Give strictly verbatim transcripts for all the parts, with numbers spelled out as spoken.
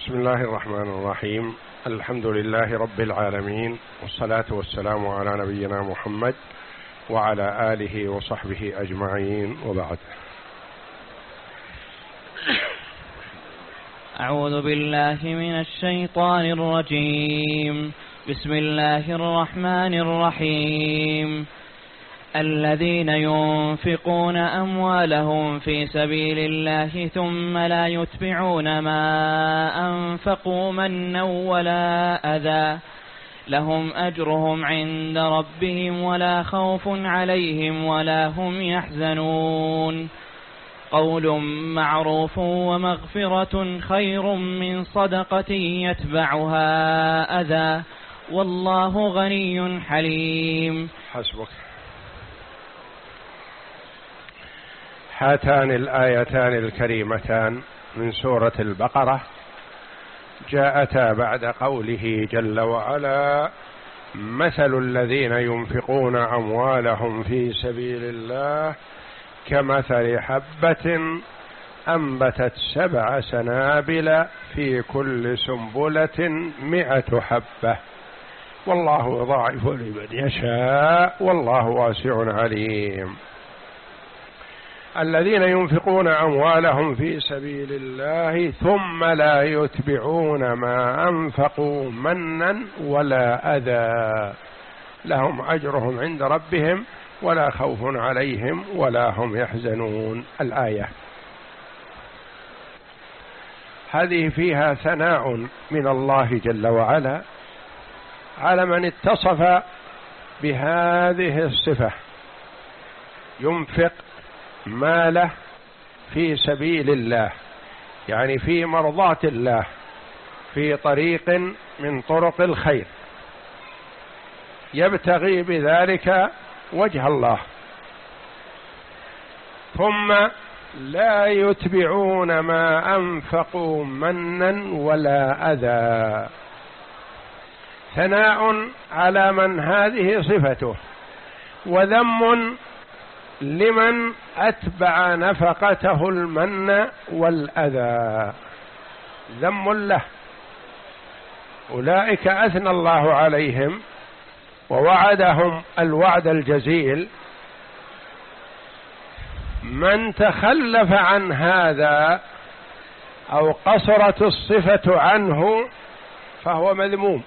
بسم الله الرحمن الرحيم. الحمد لله رب العالمين، والصلاة والسلام على نبينا محمد وعلى آله وصحبه أجمعين، وبعد. أعوذ بالله من الشيطان الرجيم. بسم الله الرحمن الرحيم. الذين ينفقون أموالهم في سبيل الله ثم لا يتبعون ما أنفقوا منا ولا أذى لهم أجرهم عند ربهم ولا خوف عليهم ولا هم يحزنون. قول معروف ومغفرة خير من صدقة يتبعها أذى والله غني حليم. حسبك. هاتان الآيتان الكريمتان من سورة البقرة جاءتا بعد قوله جل وعلا: مثل الذين ينفقون أموالهم في سبيل الله كمثل حبة أنبتت سبع سنابل في كل سنبلة مئة حبة والله يضاعف لمن يشاء والله واسع عليم. الذين ينفقون أموالهم في سبيل الله ثم لا يتبعون ما أنفقوا منا ولا أذى لهم أجرهم عند ربهم ولا خوف عليهم ولا هم يحزنون. الآية هذه فيها ثناء من الله جل وعلا على من اتصف بهذه الصفة، ينفق ماله في سبيل الله، يعني في مرضاة الله، في طريق من طرق الخير، يبتغي بذلك وجه الله، ثم لا يتبعون ما أنفقوا منا ولا أذى. ثناء على من هذه صفته، وذم لمن أتبع نفقته المن والأذى، ذم له. أولئك أثنى الله عليهم ووعدهم الوعد الجزيل. من تخلف عن هذا أو قصرت الصفة عنه فهو مذموم.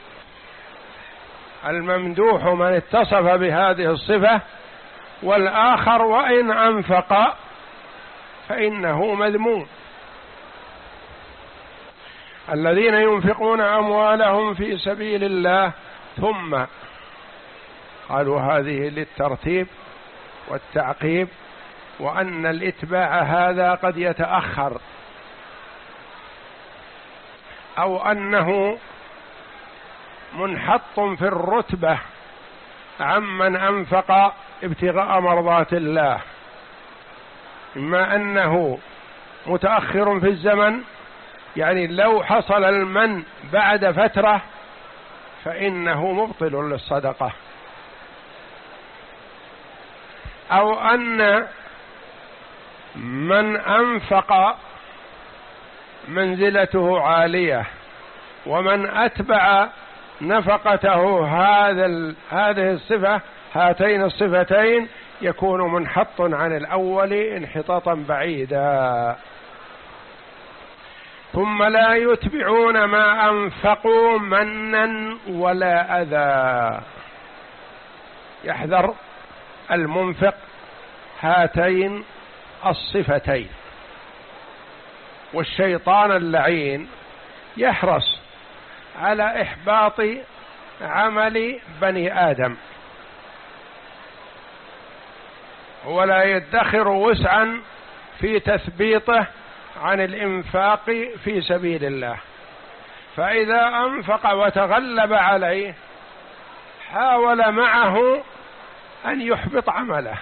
الممدوح من اتصف بهذه الصفة، والآخر وإن أنفق فإنه مذموم. الذين ينفقون أموالهم في سبيل الله، ثم قالوا هذه للترتيب والتعقيب، وأن الإتباع هذا قد يتأخر، أو أنه منحط في الرتبة عمن أنفق ابتغاء مرضات الله، إما أنه متأخر في الزمن، يعني لو حصل المن بعد فترة فإنه مبطل للصدقة، أو أن من أنفق منزلته عالية ومن أتبع نفقته هذا هذه الصفة، هاتين الصفتين، يكون منحط عن الأول انحطاطا بعيدا. ثم لا يتبعون ما أنفقوا منا ولا أذى. يحذر المنفق هاتين الصفتين، والشيطان اللعين يحرص على إحباط عمل بني آدم، ولا يدخر وسعا في تثبيطه عن الإنفاق في سبيل الله. فإذا أنفق وتغلب عليه حاول معه أن يحبط عمله،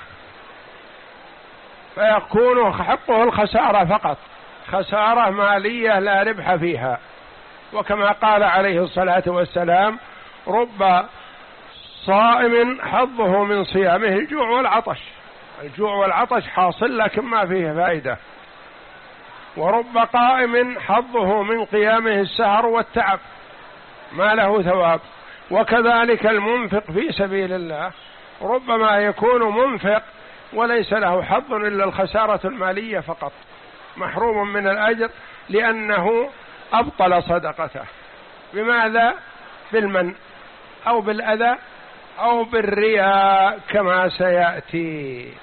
فيكون حقه الخسارة فقط، خسارة مالية لا ربح فيها. وكما قال عليه الصلاة والسلام: رب صائم حظه من صيامه الجوع والعطش. الجوع والعطش حاصل لكن ما فيه فائدة. ورب قائم حظه من قيامه السهر والتعب ما له ثواب. وكذلك المنفق في سبيل الله ربما يكون منفق وليس له حظ إلا الخسارة المالية فقط، محروم من الأجر لأنه أبطل صدقته. بماذا؟ بالمن أو بالأذى أو بالرياء كما سيأتي.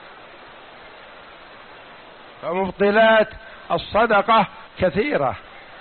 فمبطلات الصدقة كثيرة،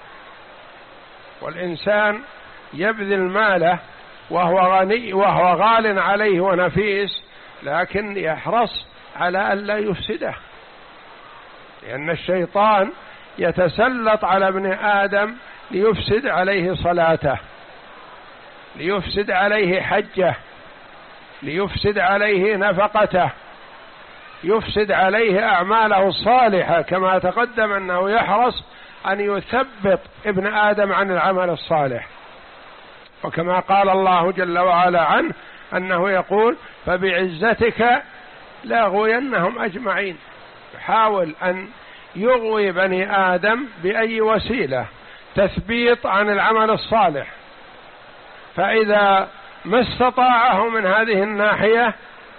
والإنسان يبذل ماله وهو غني وهو غال عليه ونفيس، لكن يحرص على أن لا يفسده، لأن الشيطان يتسلط على ابن آدم ليفسد عليه صلاته، ليفسد عليه حجه، ليفسد عليه نفقته، يفسد عليه أعماله الصالحة، كما تقدم أنه يحرص أن يثبط ابن آدم عن العمل الصالح. وكما قال الله جل وعلا عنه أنه يقول فبعزتك لأغوينهم أجمعين، يحاول أن يغوي بني آدم بأي وسيلة، تثبيط عن العمل الصالح. فإذا ما استطاعه من هذه الناحية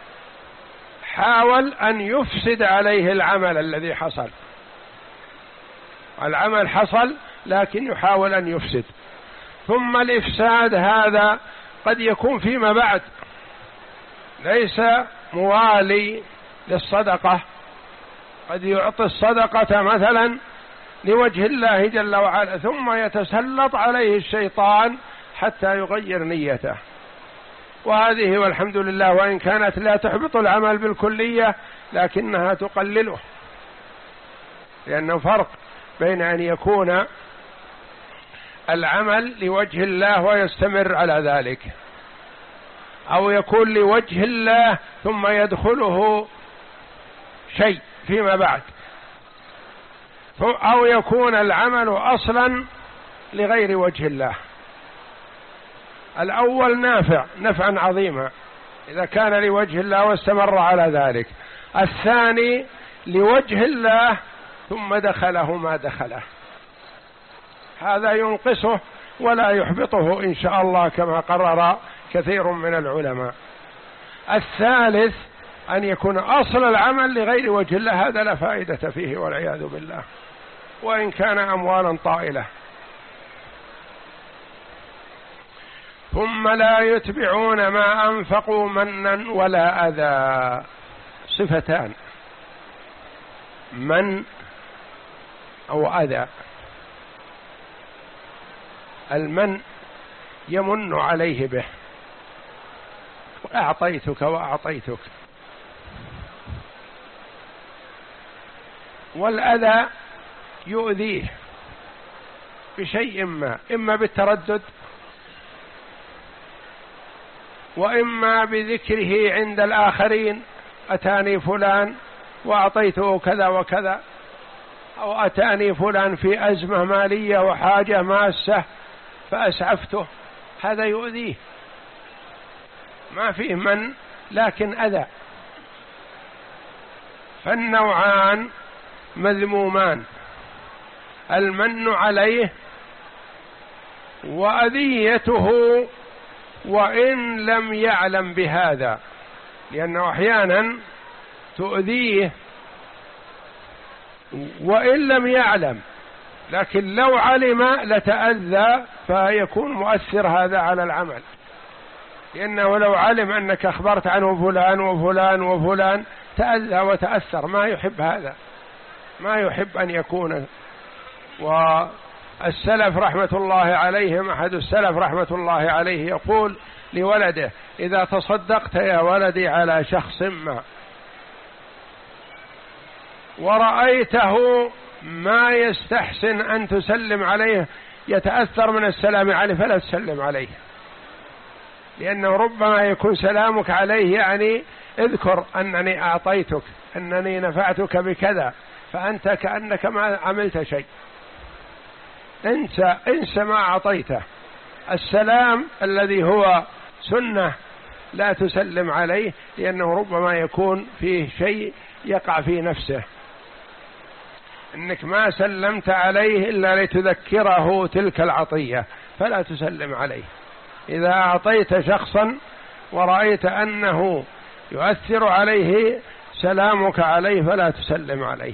حاول أن يفسد عليه العمل الذي حصل. العمل حصل لكن يحاول أن يفسد. ثم الإفساد هذا قد يكون فيما بعد، ليس موالي للصدقة، قد يعطي الصدقة مثلا لوجه الله جل وعلا ثم يتسلط عليه الشيطان حتى يغير نيته، وهذه والحمد لله وإن كانت لا تحبط العمل بالكلية لكنها تقلله، لأنه فرق بين أن يكون العمل لوجه الله ويستمر على ذلك، أو يكون لوجه الله ثم يدخله شيء فيما بعد، أو يكون العمل أصلا لغير وجه الله. الأول نافع نفعا عظيما إذا كان لوجه الله واستمر على ذلك، الثاني لوجه الله ثم دخله ما دخله، هذا ينقصه ولا يحبطه إن شاء الله كما قرر كثير من العلماء. الثالث أن يكون أصل العمل لغير وجه الله، هذا لا فائدة فيه والعياذ بالله وإن كان أموالا طائلة. ثم لا يتبعون ما أنفقوا منا ولا أذى، صفتان، من أو أذى. المن يمن عليه به، أعطيتك وأعطيتك، والأذى يؤذيه بشيء ما، إما بالتردد وإما بذكره عند الآخرين، أتاني فلان وأعطيته كذا وكذا، أو أتاني فلان في أزمة مالية وحاجة ماسة فأسعفته، هذا يؤذيه، ما فيه من لكن أذى. فالنوعان مذمومان، المن عليه وأذيته وإن لم يعلم بهذا، لأنه أحيانا تؤذيه وإن لم يعلم، لكن لو علم لتأذى فيكون مؤثر هذا على العمل، لأنه لو علم أنك أخبرت عنه فلان وفلان وفلان تأذى وتأثر، ما يحب هذا، ما يحب أن يكون. والسلف رحمة الله عليهم، أحد السلف رحمة الله عليه يقول لولده إذا تصدقت يا ولدي على شخص ما ورأيته ما يستحسن أن تسلم عليه، يتأثر من السلام عليه، فلا تسلم عليه، لأنه ربما يكون سلامك عليه يعني اذكر أنني أعطيتك، أنني نفعتك بكذا، فأنت كأنك ما عملت شيء، انسى انسى ما أعطيته. السلام الذي هو سنة لا تسلم عليه، لأنه ربما يكون فيه شيء يقع في نفسه. إنك ما سلمت عليه إلا لتذكره تلك العطية، فلا تسلم عليه. إذا أعطيت شخصا ورأيت أنه يؤثر عليه سلامك عليه فلا تسلم عليه،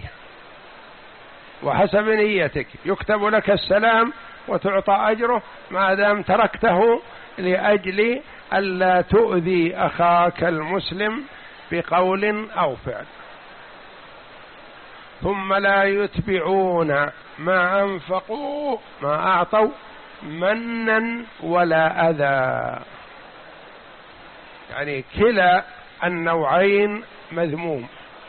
وحسب نيتك يكتب لك السلام وتعطى أجره ما دام تركته لأجل ألا تؤذي أخاك المسلم بقول أو فعل. ثم لا يتبعون ما أنفقوا ما أعطوا منا ولا أذى، يعني كلا النوعين مذموم.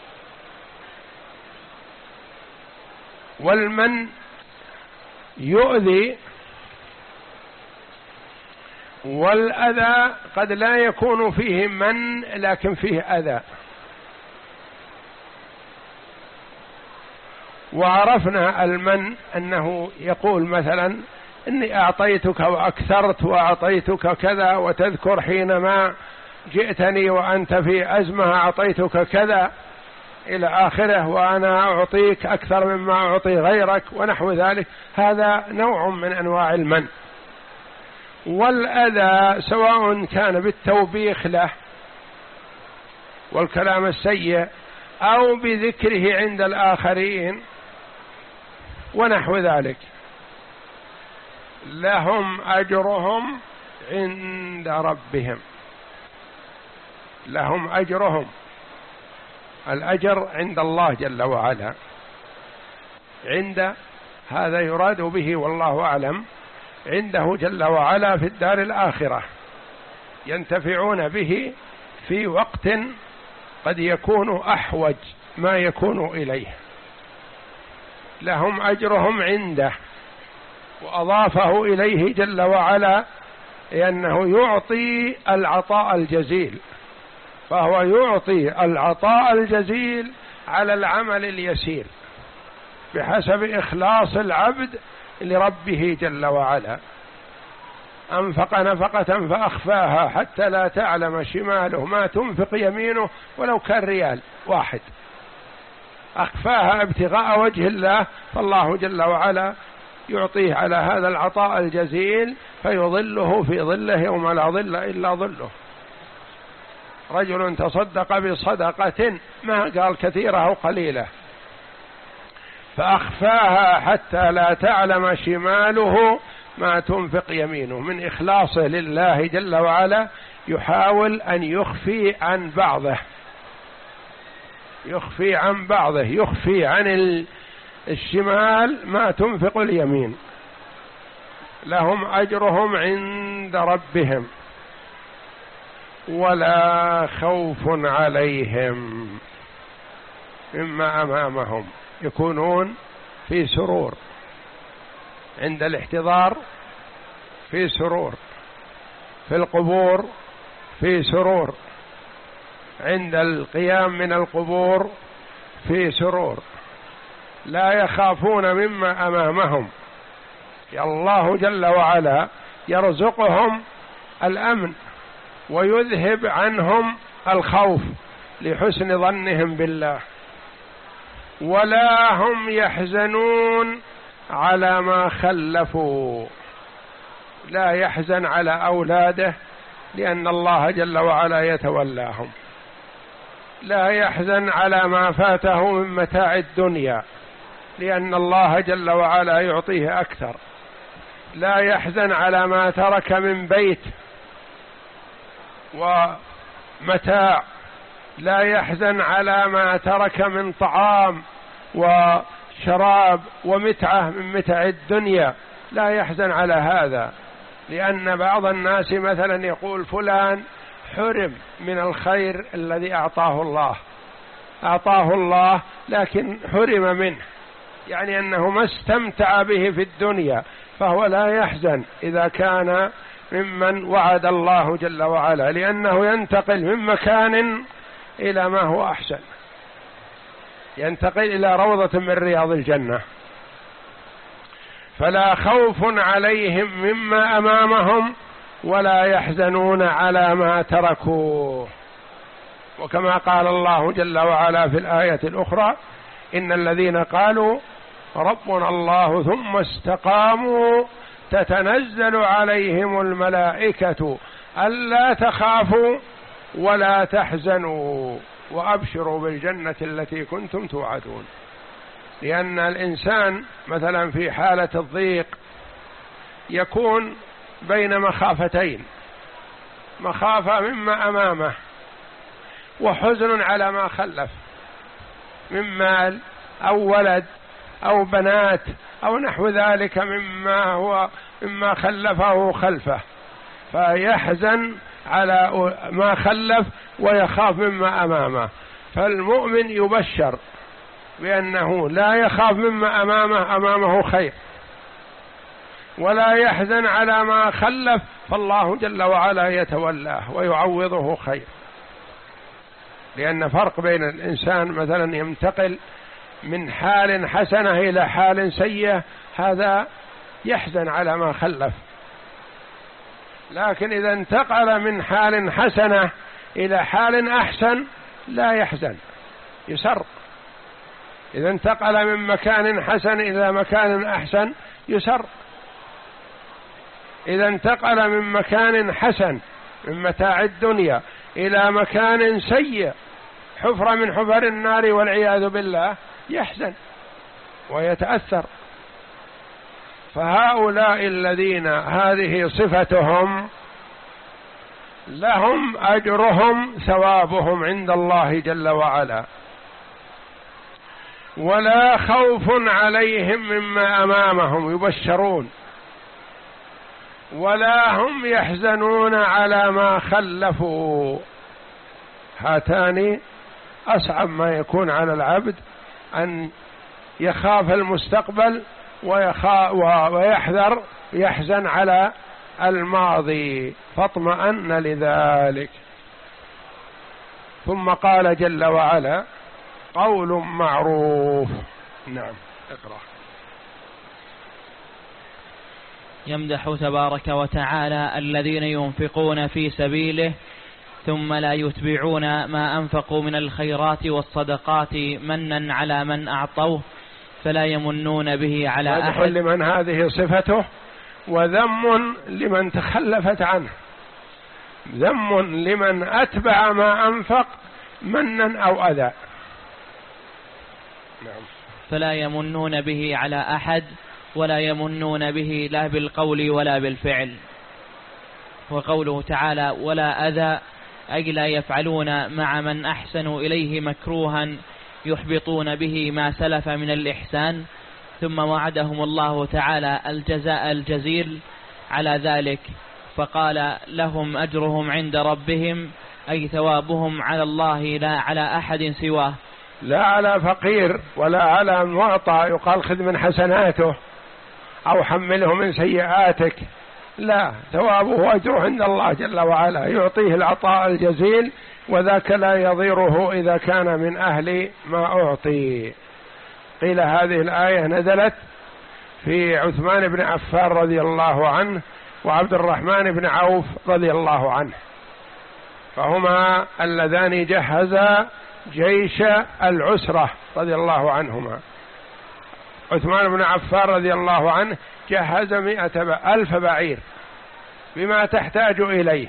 والمن يؤذي، والأذى قد لا يكون فيه من لكن فيه أذى. وعرفنا المن أنه يقول مثلا إني أعطيتك وأكثرت وأعطيتك كذا، وتذكر حينما جئتني وأنت في أزمة أعطيتك كذا إلى آخره، وأنا أعطيك أكثر مما أعطي غيرك ونحو ذلك. هذا نوع من أنواع المن. والأذى سواء كان بالتوبيخ له والكلام السيء أو بذكره عند الآخرين ونحو ذلك، لهم أجرهم عند ربهم. لهم أجرهم، الأجر عند الله جل وعلا. عند هذا يراد به والله أعلم عنده جل وعلا في الدار الآخرة، ينتفعون به في وقت قد يكون أحوج ما يكون إليه. لهم أجرهم عنده، وأضافه إليه جل وعلا لأنه يعطي العطاء الجزيل، فهو يعطي العطاء الجزيل على العمل اليسير بحسب إخلاص العبد لربه جل وعلا. أنفق نفقة فأخفاها حتى لا تعلم شماله ما تنفق يمينه ولو كان ريال واحد، أخفاها ابتغاء وجه الله، فالله جل وعلا يعطيه على هذا العطاء الجزيل فيظله في ظله يوم لا ظل إلا ظله. رجل تصدق بصدقة ما قال كثيرة أو قليلة فأخفاها حتى لا تعلم شماله ما تنفق يمينه، من إخلاصه لله جل وعلا يحاول أن يخفي عن بعضه، يخفي عن بعضه، يخفي عن الشمال ما تنفق اليمين. لهم أجرهم عند ربهم ولا خوف عليهم مما أمامهم، يكونون في سرور عند الاحتضار، في سرور في القبور، في سرور عند القيام من القبور، في سرور لا يخافون مما أمامهم. الله جل وعلا يرزقهم الأمن ويذهب عنهم الخوف لحسن ظنهم بالله، ولا هم يحزنون على ما خلفوا. لا يحزن على أولاده لأن الله جل وعلا يتولاهم، لا يحزن على ما فاته من متاع الدنيا لأن الله جل وعلا يعطيه أكثر، لا يحزن على ما ترك من بيت ومتاع، لا يحزن على ما ترك من طعام وشراب ومتعة من متع الدنيا، لا يحزن على هذا. لأن بعض الناس مثلا يقول فلان حرم من الخير الذي أعطاه الله، أعطاه الله لكن حرم منه، يعني أنه ما استمتع به في الدنيا، فهو لا يحزن إذا كان ممن وعد الله جل وعلا، لأنه ينتقل من مكان إلى ما هو أحسن، ينتقل إلى روضة من رياض الجنة. فلا خوف عليهم مما أمامهم ولا يحزنون على ما تركوا. وكما قال الله جل وعلا في الآية الأخرى إن الذين قالوا ربنا الله ثم استقاموا تتنزل عليهم الملائكة ألا تخافوا ولا تحزنوا وأبشروا بالجنة التي كنتم توعدون. لأن الإنسان مثلا في حالة الضيق يكون بين مخافتين، مخافة مما أمامه وحزن على ما خلف من مال أو ولد أو بنات أو نحو ذلك مما هو مما خلفه خلفه، فيحزن على ما خلف ويخاف مما أمامه. فالمؤمن يبشر بأنه لا يخاف مما أمامه، أمامه خير، ولا يحزن على ما خلف، فالله جل وعلا يتولاه ويعوضه خير. لأن فرق بين الإنسان مثلا ينتقل من حال حسنة إلى حال سيئة، هذا يحزن على ما خلف، لكن إذا انتقل من حال حسنة إلى حال أحسن لا يحزن، يسر. إذا انتقل من مكان حسن إلى مكان أحسن يسر. إذا انتقل من مكان حسن من متاع الدنيا إلى مكان سيء حفرة من حفر النار والعياذ بالله يحزن ويتأثر. فهؤلاء الذين هذه صفتهم لهم أجرهم ثوابهم عند الله جل وعلا، ولا خوف عليهم مما أمامهم، يبشرون، ولا هم يحزنون على ما خلفوا. هاتان أصعب ما يكون على العبد، أن يخاف المستقبل ويحذر يحزن على الماضي، فاطمأن لذلك. ثم قال جل وعلا: قول معروف. نعم، اقرأ. يمدح تبارك وتعالى الذين ينفقون في سبيله ثم لا يتبعون ما أنفقوا من الخيرات والصدقات منا على من أعطوه فلا يمنون به على أحد. لمن هذه صفته، وذم لمن تخلفت عنه، ذم لمن أتبع ما أنفق منا أو أذى. نعم. فلا يمنون به على أحد ولا يمنون به لا بالقول ولا بالفعل. وقوله تعالى: ولا أذى، أي لا يفعلون مع من أحسنوا إليه مكروها يحبطون به ما سلف من الإحسان. ثم وعدهم الله تعالى الجزاء الجزيل على ذلك، فقال: لهم أجرهم عند ربهم، أي ثوابهم على الله لا على أحد سواه، لا على فقير ولا على معطى يقال خذ من حسناته أو حمله من سيئاتك، لا، ثوابه وأجره عند الله جل وعلا، يعطيه العطاء الجزيل، وذاك لا يضيره إذا كان من أهل ما أعطي. قيل هذه الآية نزلت في عثمان بن عفان رضي الله عنه وعبد الرحمن بن عوف رضي الله عنه، فهما اللذان جهزا جيش العسرة رضي الله عنهما. عثمان بن عفان رضي الله عنه جهز مئة ألف بعير بما تحتاج إليه،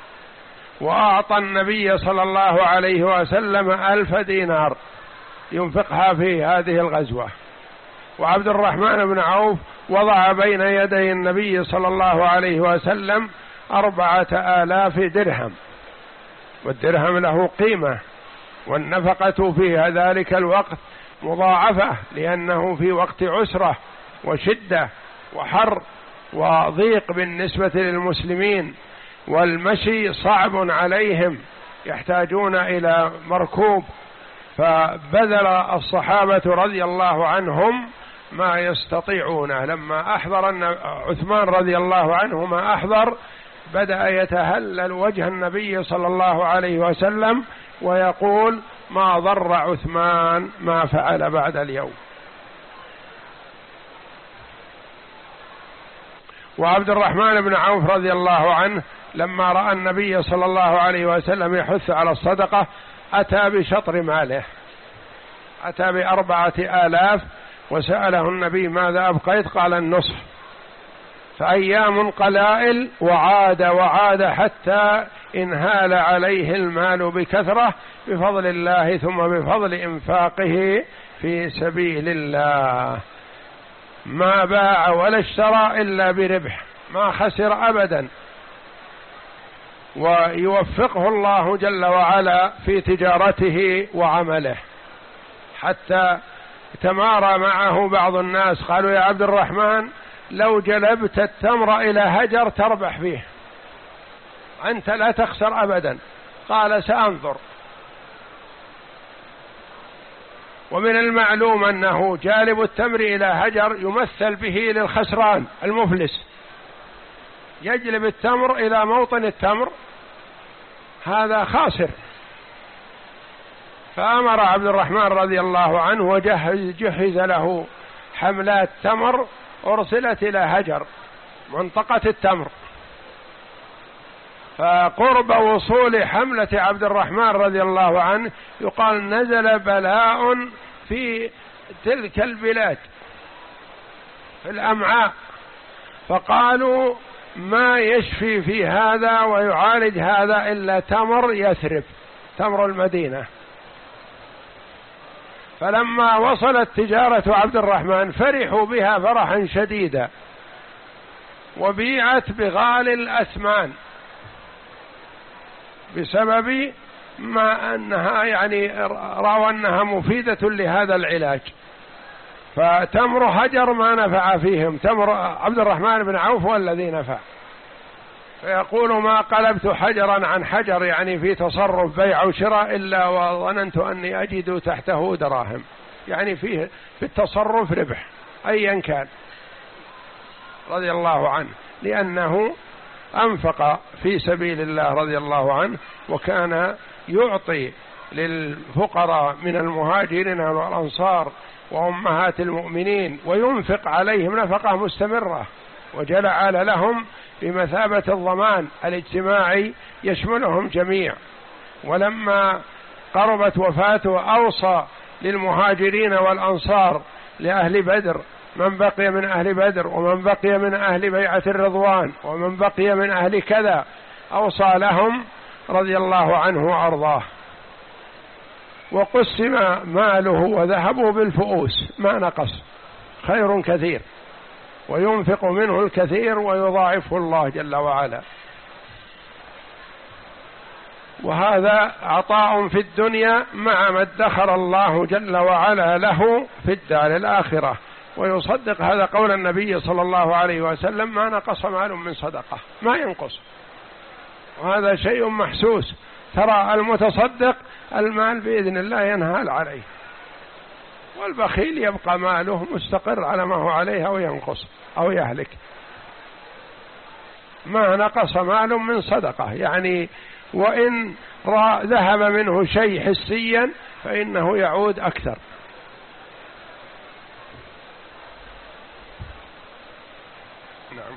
وأعطى النبي صلى الله عليه وسلم ألف دينار ينفقها في هذه الغزوة. وعبد الرحمن بن عوف وضع بين يدي النبي صلى الله عليه وسلم أربعة آلاف درهم، والدرهم له قيمة، والنفقة في ذلك الوقت مضاعفة، لأنه في وقت عسرة وشدة وحر وضيق بالنسبة للمسلمين، والمشي صعب عليهم، يحتاجون إلى مركوب. فبذل الصحابة رضي الله عنهم ما يستطيعونه. لما أحضر عثمان رضي الله عنه ما أحضر، بدأ يتهلل وجه النبي صلى الله عليه وسلم ويقول: ما ضر عثمان ما فعل بعد اليوم. وعبد الرحمن بن عوف رضي الله عنه لما رأى النبي صلى الله عليه وسلم يحث على الصدقة أتى بشطر ماله، أتى بأربعة آلاف وسأله النبي ماذا أبقيت؟ قال النصف. فأيام قلائل وعاد وعاد حتى انهال عليه المال بكثرة بفضل الله ثم بفضل إنفاقه في سبيل الله. ما باع ولا اشترى إلا بربح، ما خسر أبدا، ويوفقه الله جل وعلا في تجارته وعمله. حتى تمارى معه بعض الناس قالوا: يا عبد الرحمن لو جلبت التمر إلى هجر تربح فيه، أنت لا تخسر أبدا. قال: سأنظر. ومن المعلوم أنه جالب التمر إلى هجر يمثل به للخسران المفلس، يجلب التمر إلى موطن التمر، هذا خاسر. فأمر عبد الرحمن رضي الله عنه وجهز جهز له حملات تمر أرسلت إلى هجر منطقة التمر. فقرب وصول حملة عبد الرحمن رضي الله عنه يقال نزل بلاء في تلك البلاد في الأمعاء، فقالوا: ما يشفي في هذا ويعالج هذا إلا تمر يثرب، تمر المدينة. فلما وصلت تجارة عبد الرحمن فرحوا بها فرحا شديدا، وبيعت بغالي الأثمان بسبب ما أنها يعني رأوا أنها مفيدة لهذا العلاج. فتمر هجر ما نفع فيهم، تمر عبد الرحمن بن عوف هو الذي نفع. فيقول: ما قلبت حجرا عن حجر، يعني في تصرف بيع وشراء، إلا وظننت أني أجد تحته دراهم، يعني فيه في التصرف ربح أيا كان، رضي الله عنه، لأنه أنفق في سبيل الله رضي الله عنه، وكان يعطي للفقراء من المهاجرين والأنصار وأمهات المؤمنين، وينفق عليهم نفقة مستمرة، وجعل لهم بمثابة الضمان الاجتماعي يشملهم جميع. ولما قربت وفاته أوصى للمهاجرين والأنصار لأهل بدر، من بقي من أهل بدر ومن بقي من أهل بيعة الرضوان ومن بقي من أهل كذا، أوصى لهم رضي الله عنه وأرضاه. وقسم ماله وذهبه بالفؤوس ما نقص، خير كثير، وينفق منه الكثير ويضاعفه الله جل وعلا. وهذا عطاء في الدنيا مع ما ادخر الله جل وعلا له في الدار الآخرة. ويصدق هذا قول النبي صلى الله عليه وسلم: ما نقص مال من صدقة، ما ينقص، وهذا شيء محسوس. ترى المتصدق المال بإذن الله ينهال عليه، والبخيل يبقى ماله مستقر على ما هو عليه أو ينقص أو يهلك. ما نقص مال من صدقة، يعني وإن ذهب منه شيء حسيا فإنه يعود أكثر. نعم.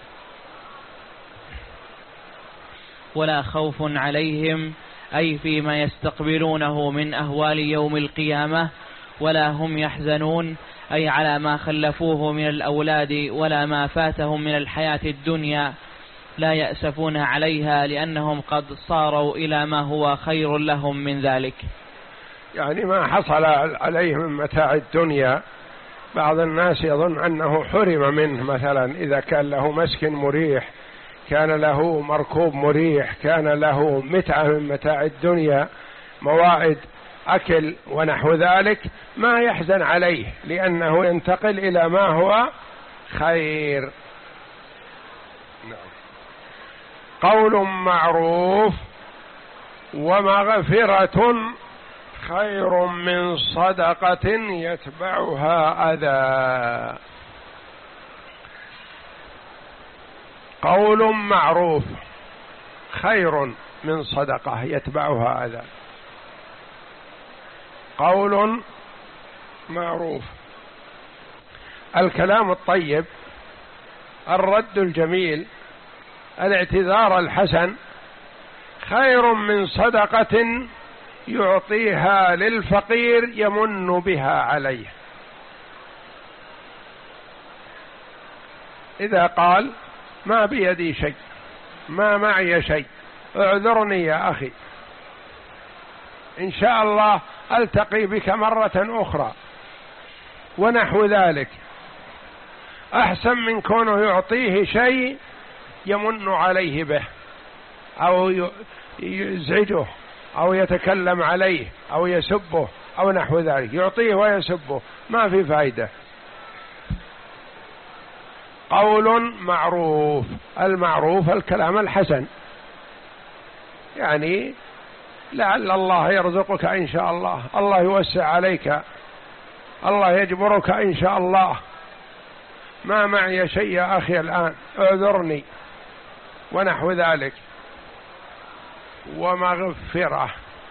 ولا خوف عليهم، أي فيما يستقبلونه من أهوال يوم القيامة، ولا هم يحزنون، أي على ما خلفوه من الأولاد ولا ما فاتهم من الحياة الدنيا، لا يأسفون عليها لأنهم قد صاروا إلى ما هو خير لهم من ذلك. يعني ما حصل عليهم من متاع الدنيا، بعض الناس يظن أنه حرم منه، مثلا إذا كان له مسكن مريح، كان له مركوب مريح، كان له متعة من متاع الدنيا، موائد أكل ونحو ذلك، ما يحزن عليه لأنه ينتقل إلى ما هو خير. قول معروف ومغفرة خير من صدقة يتبعها أذى. قول معروف خير من صدقة يتبعها أذى. قول معروف، الكلام الطيب، الرد الجميل، الاعتذار الحسن، خير من صدقة يعطيها للفقير يمن بها عليه. إذا قال ما بيدي شيء، ما معي شيء، اعذرني يا أخي، إن شاء الله ألتقي بك مرة أخرى، ونحو ذلك، أحسن من كونه يعطيه شيء يمن عليه به أو يزعجه أو يتكلم عليه أو يسبه أو نحو ذلك، يعطيه ويسبه، ما في فائدة. قول معروف، المعروف الكلام الحسن، يعني لعل الله يرزقك إن شاء الله، الله يوسع عليك، الله يجبرك إن شاء الله، ما معي شيء يا أخي الآن، اعذرني، ونحو ذلك. ومغفرة،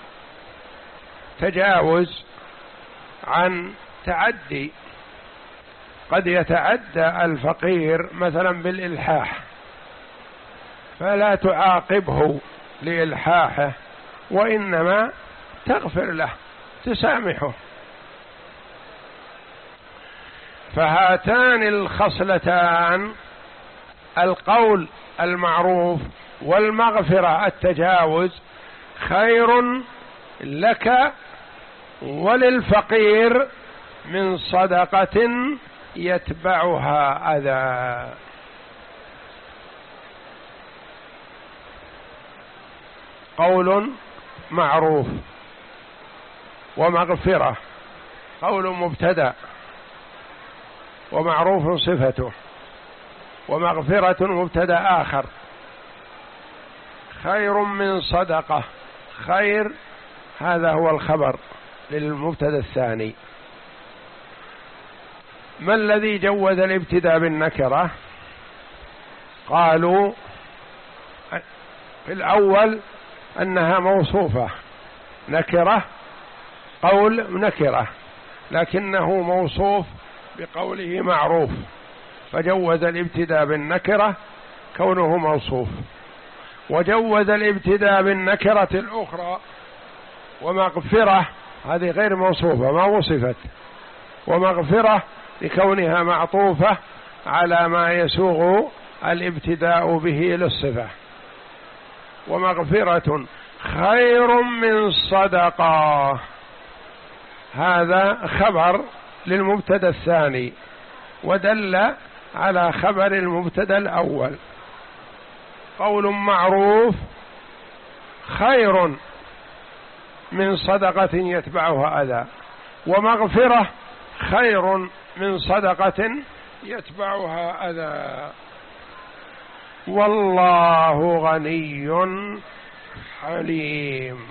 تجاوز عن تعدي، قد يتعدى الفقير مثلا بالإلحاح، فلا تعاقبه لإلحاحه، وإنما تغفر له، تسامحه. فهاتان الخصلتان، القول المعروف والمغفرة التجاوز، خير لك وللفقير من صدقة يتبعها أذى. قول معروف ومغفرة، قول مبتدأ ومعروف صفته، ومغفرة مبتدأ آخر، خير من صدقة، خير هذا هو الخبر للمبتدأ الثاني. ما الذي جوز الابتداء بالنكرة؟ قالوا في الأول أنها موصوفة نكرة، قول نكرة، لكنه موصوف بقوله معروف، فجوز الابتداء بالنكرة كونه موصوف، وجوز الابتداء بالنكرة الأخرى ومغفرة، هذه غير موصوفة ما وصفت، ومغفرة لكونها معطوفة على ما يسوغ الابتداء به للصفة. ومغفرة خير من صدقة، هذا خبر للمبتدأ الثاني ودل على خبر المبتدأ الأول. قول معروف خير من صدقة يتبعها أذى، ومغفرة خير من صدقة يتبعها أذى. والله غني حليم،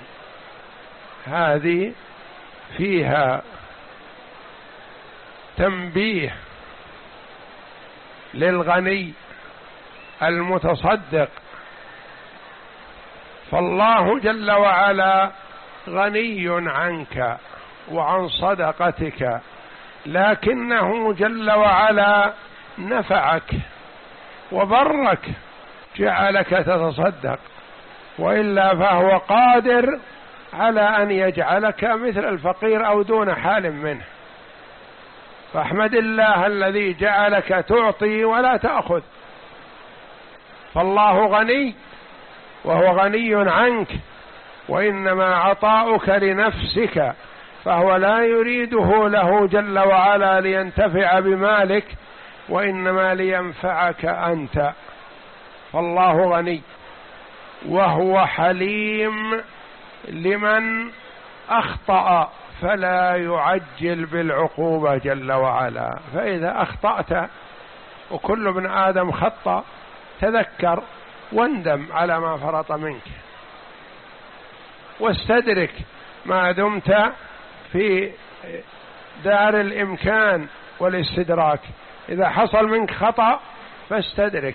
هذه فيها تنبيه للغني المتصدق، فالله جل وعلا غني عنك وعن صدقتك، لكنه جل وعلا نفعك وبرك، جعلك تتصدق، وإلا فهو قادر على أن يجعلك مثل الفقير أو دون حال منه. فاحمد الله الذي جعلك تعطي ولا تأخذ، فالله غني وهو غني عنك، وإنما عطاؤك لنفسك، فهو لا يريده له جل وعلا لينتفع بمالك، وإنما لينفعك أنت. فالله غني، وهو حليم لمن أخطأ فلا يعجل بالعقوبة جل وعلا. فإذا أخطأت، وكل ابن آدم خطأ، تذكر واندم على ما فرط منك، واستدرك ما دمت في دار الإمكان والاستدراك. إذا حصل منك خطأ فاستدرك،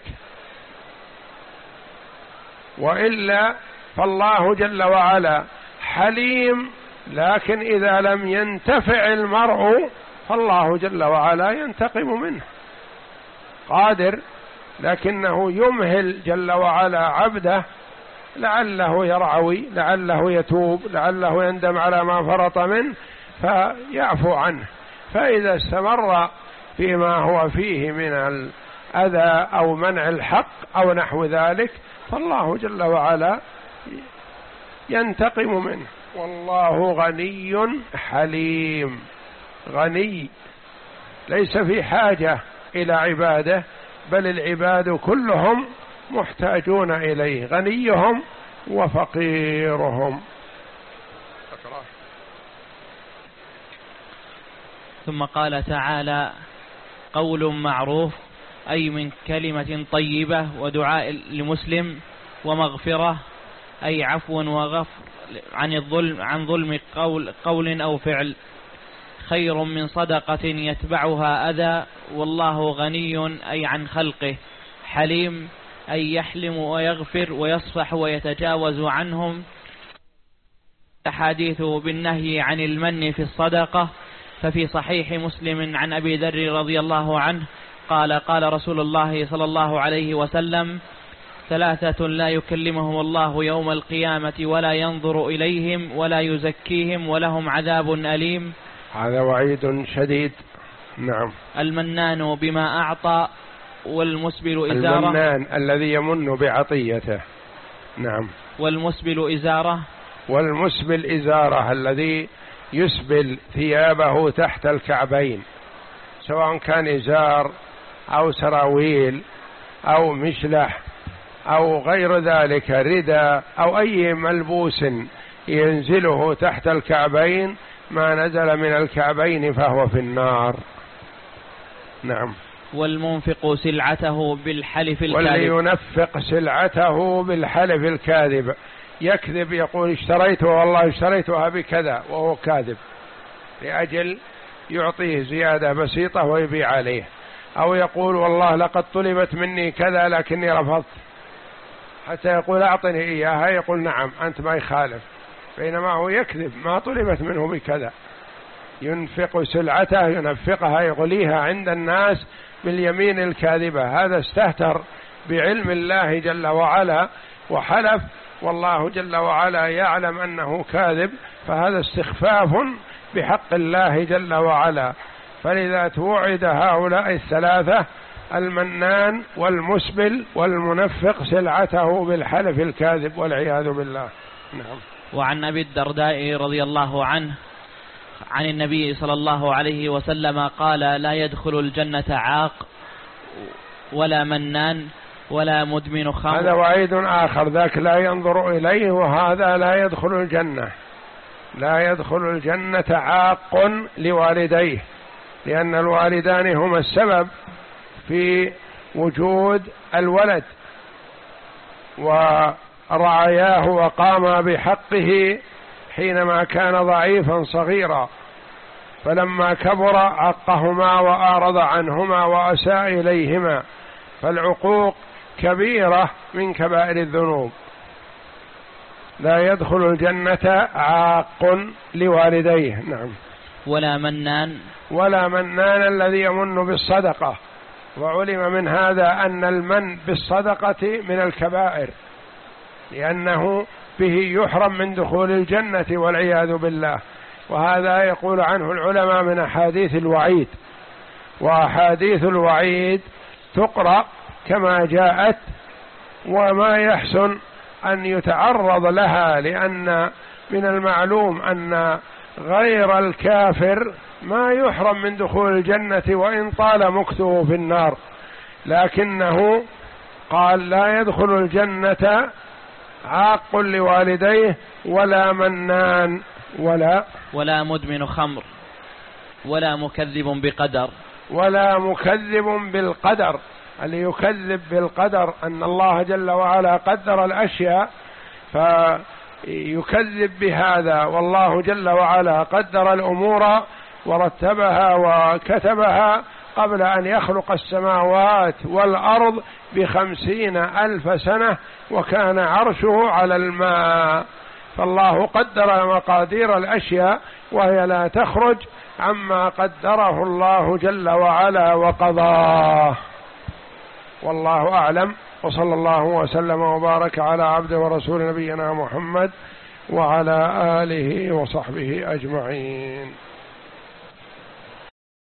وإلا فالله جل وعلا حليم، لكن إذا لم ينتفع المرء فالله جل وعلا ينتقم منه. قادر، لكنه يمهل جل وعلا عبده، لعله يرعوي، لعله يتوب، لعله يندم على ما فرط منه فيعفو عنه. فإذا استمر فيما هو فيه من أذى أو منع الحق أو نحو ذلك، فالله جل وعلا ينتقم منه. والله غني حليم، غني ليس في حاجة إلى عباده، بل العباد كلهم محتاجون إليه، غنيهم وفقيرهم. ثم قال تعالى: قول معروف، أي من كلمة طيبة ودعاء لمسلم، ومغفرة أي عفو وغفر عن الظلم عن ظلم قول, قول أو فعل، خير من صدقة يتبعها أذى، والله غني أي عن خلقه، حليم أي يحلم ويغفر ويصفح ويتجاوز عنهم. أحاديث بالنهي عن المن في الصدقة، ففي صحيح مسلم عن أبي ذر رضي الله عنه قال: قال رسول الله صلى الله عليه وسلم: ثلاثة لا يكلمهم الله يوم القيامة ولا ينظر إليهم ولا يزكيهم ولهم عذاب أليم. هذا وعيد شديد. نعم. المنان بما أعطى، والمسبل إزارة. المنان الذي يمن بعطيته. نعم. والمسبل إزارة. والمسبل إزارة الذي يسبل ثيابه تحت الكعبين، سواء كان إزار أو سراويل أو مشلح أو غير ذلك، ردى أو أي ملبوس ينزله تحت الكعبين، ما نزل من الكعبين فهو في النار. نعم. والمنفق سلعته بالحلف الكاذب. واللي ينفق سلعته بالحلف الكاذب، يكذب يقول اشتريته والله اشتريتها بكذا وهو كاذب، لأجل يعطيه زيادة بسيطة ويبيع عليه، أو يقول والله لقد طلبت مني كذا لكني رفضت، حتى يقول أعطني إياها، يقول نعم أنت ما يخالف، بينما هو يكذب، ما طلبت منه بكذا. ينفق سلعته، ينفقها، يغليها عند الناس باليمين الكاذبة، هذا استهتر بعلم الله جل وعلا وحلف، والله جل وعلا يعلم أنه كاذب، فهذا استخفاف بحق الله جل وعلا. فلذا توعد هؤلاء الثلاثة: المنان والمسبل والمنفق سلعته بالحلف الكاذب، والعياذ بالله. نعم. وعن أبي الدرداء رضي الله عنه عن النبي صلى الله عليه وسلم قال: لا يدخل الجنة عاق ولا منان ولا مدمن خمر. هذا وعيد آخر، ذاك لا ينظر إليه، وهذا لا يدخل الجنة. لا يدخل الجنة عاق لوالديه، لأن الوالدان هما السبب في وجود الولد، ورعاياه وقام بحقه حينما كان ضعيفا صغيرا، فلما كبر عقهما وأعرض عنهما وأساء إليهما، فالعقوق كبيرة من كبائر الذنوب. لا يدخل الجنة عاق لوالديه. نعم. ولا منان. ولا منان الذي يمن بالصدقة، وعلم من هذا أن المن بالصدقة من الكبائر، لأنه به يحرم من دخول الجنة والعياذ بالله، وهذا يقول عنه العلماء من أحاديث الوعيد، وأحاديث الوعيد تقرأ كما جاءت، وما يحسن أن يتعرض لها، لأن من المعلوم أن غير الكافر ما يحرم من دخول الجنة وإن طال مكثه في النار، لكنه قال: لا يدخل الجنة عاق لوالديه ولا منان ولا ولا مدمن خمر ولا مكذب بقدر. ولا مكذب بالقدر. اللي يكذب بالقدر أن الله جل وعلا قدر الأشياء فيكذب بهذا، والله جل وعلا قدر الأمور ورتبها وكتبها قبل أن يخلق السماوات والأرض بخمسين ألف سنة، وكان عرشه على الماء، فالله قدر مقادير الأشياء وهي لا تخرج عما قدره الله جل وعلا وقضاه. والله أعلم، وصلى الله وسلم وبارك على عبده ورسول نبينا محمد وعلى آله وصحبه أجمعين.